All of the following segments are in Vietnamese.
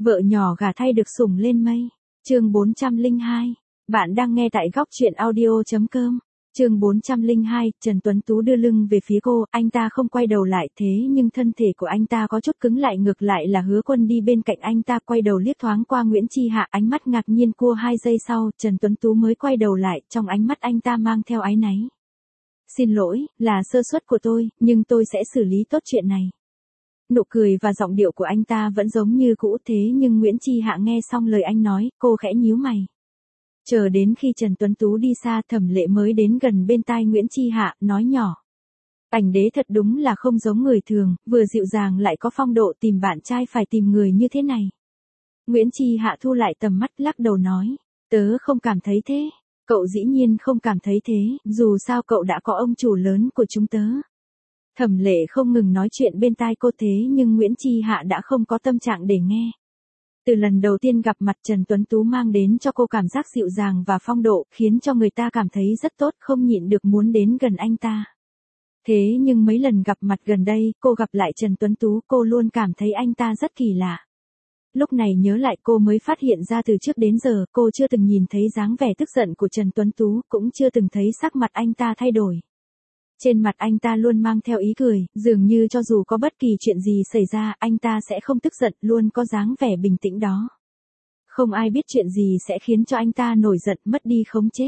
Vợ nhỏ gả thay được sủng lên mây. Chương 402. Bạn đang nghe tại góc truyện audio.com. Chương 402, Trần Tuấn Tú đưa lưng về phía cô, anh ta không quay đầu lại, thế nhưng thân thể của anh ta có chút cứng lại, ngược lại là Hứa Quân đi bên cạnh anh ta, quay đầu liếc thoáng qua Nguyễn Chi Hạ, ánh mắt ngạc nhiên. Cua 2 giây sau, Trần Tuấn Tú mới quay đầu lại, trong ánh mắt anh ta mang theo áy náy. Xin lỗi, là sơ suất của tôi, nhưng tôi sẽ xử lý tốt chuyện này. Nụ cười và giọng điệu của anh ta vẫn giống như cũ, thế nhưng Nguyễn Chi Hạ nghe xong lời anh nói, cô khẽ nhíu mày. Chờ đến khi Trần Tuấn Tú đi xa, Thẩm Lệ mới đến gần bên tai Nguyễn Chi Hạ, nói nhỏ. Ảnh đế thật đúng là không giống người thường, vừa dịu dàng lại có phong độ, tìm bạn trai phải tìm người như thế này. Nguyễn Chi Hạ thu lại tầm mắt, lắc đầu nói. Tớ không cảm thấy thế. Cậu dĩ nhiên không cảm thấy thế, dù sao cậu đã có ông chủ lớn của chúng tớ. Thẩm Lệ không ngừng nói chuyện bên tai cô, thế nhưng Nguyễn Chi Hạ đã không có tâm trạng để nghe. Từ lần đầu tiên gặp mặt, Trần Tuấn Tú mang đến cho cô cảm giác dịu dàng và phong độ, khiến cho người ta cảm thấy rất tốt, không nhịn được muốn đến gần anh ta. Thế nhưng mấy lần gặp mặt gần đây, cô gặp lại Trần Tuấn Tú, cô luôn cảm thấy anh ta rất kỳ lạ. Lúc này nhớ lại cô mới phát hiện ra từ trước đến giờ, cô chưa từng nhìn thấy dáng vẻ tức giận của Trần Tuấn Tú, cũng chưa từng thấy sắc mặt anh ta thay đổi. Trên mặt anh ta luôn mang theo ý cười, dường như cho dù có bất kỳ chuyện gì xảy ra, anh ta sẽ không tức giận, luôn có dáng vẻ bình tĩnh đó. Không ai biết chuyện gì sẽ khiến cho anh ta nổi giận, mất đi khống chế.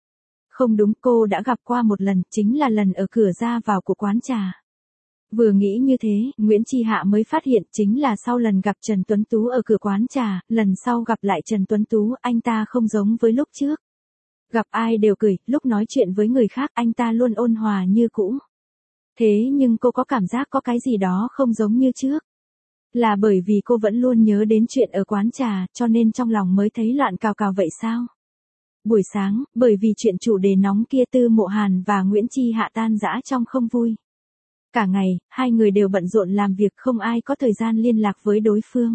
Không đúng, cô đã gặp qua một lần, chính là lần ở cửa ra vào của quán trà. Vừa nghĩ như thế, Nguyễn Chi Hạ mới phát hiện chính là sau lần gặp Trần Tuấn Tú ở cửa quán trà, lần sau gặp lại Trần Tuấn Tú, anh ta không giống với lúc trước. Gặp ai đều cười, lúc nói chuyện với người khác anh ta luôn ôn hòa như cũ. Thế nhưng cô có cảm giác có cái gì đó không giống như trước. Là bởi vì cô vẫn luôn nhớ đến chuyện ở quán trà, cho nên trong lòng mới thấy loạn cào cào vậy sao? Buổi sáng, bởi vì chuyện chủ đề nóng kia, Tư Mộ Hàn và Nguyễn Chi Hạ tan rã trong không vui. Cả ngày, hai người đều bận rộn làm việc, không ai có thời gian liên lạc với đối phương.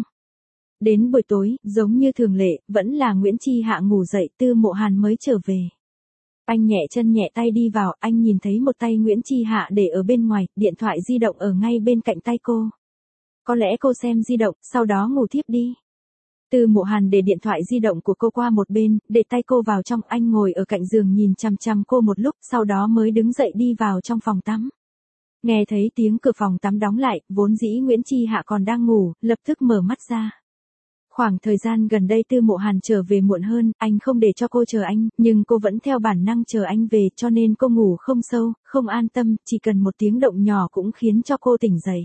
Đến buổi tối, giống như thường lệ, vẫn là Nguyễn Chi Hạ ngủ dậy, Tư Mộ Hàn mới trở về. Anh nhẹ chân nhẹ tay đi vào, anh nhìn thấy một tay Nguyễn Chi Hạ để ở bên ngoài, điện thoại di động ở ngay bên cạnh tay cô. Có lẽ cô xem di động, sau đó ngủ thiếp đi. Tư Mộ Hàn để điện thoại di động của cô qua một bên, để tay cô vào trong, anh ngồi ở cạnh giường nhìn chằm chằm cô một lúc, sau đó mới đứng dậy đi vào trong phòng tắm. Nghe thấy tiếng cửa phòng tắm đóng lại, vốn dĩ Nguyễn Chi Hạ còn đang ngủ, lập tức mở mắt ra. Khoảng thời gian gần đây Tư Mộ Hàn trở về muộn hơn, anh không để cho cô chờ anh, nhưng cô vẫn theo bản năng chờ anh về, cho nên cô ngủ không sâu, không an tâm, chỉ cần một tiếng động nhỏ cũng khiến cho cô tỉnh dậy.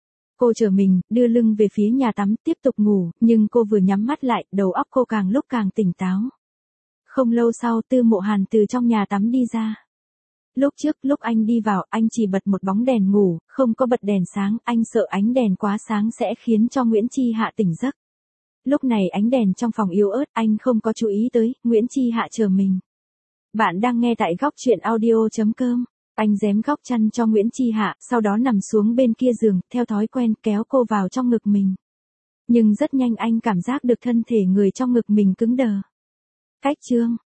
Cô chờ mình, đưa lưng về phía nhà tắm, tiếp tục ngủ, nhưng cô vừa nhắm mắt lại, đầu óc cô càng lúc càng tỉnh táo. Không lâu sau, Tư Mộ Hàn từ trong nhà tắm đi ra. Lúc trước, lúc anh đi vào, anh chỉ bật một bóng đèn ngủ, không có bật đèn sáng, anh sợ ánh đèn quá sáng sẽ khiến cho Nguyễn Chi Hạ tỉnh giấc. Lúc này ánh đèn trong phòng yếu ớt, anh không có chú ý tới, Nguyễn Chi Hạ chờ mình. Bạn đang nghe tại góc truyện audio.com. Anh giếm góc chăn cho Nguyễn Chi Hạ, sau đó nằm xuống bên kia giường, theo thói quen kéo cô vào trong ngực mình. Nhưng rất nhanh anh cảm giác được thân thể người trong ngực mình cứng đờ. Cách chương.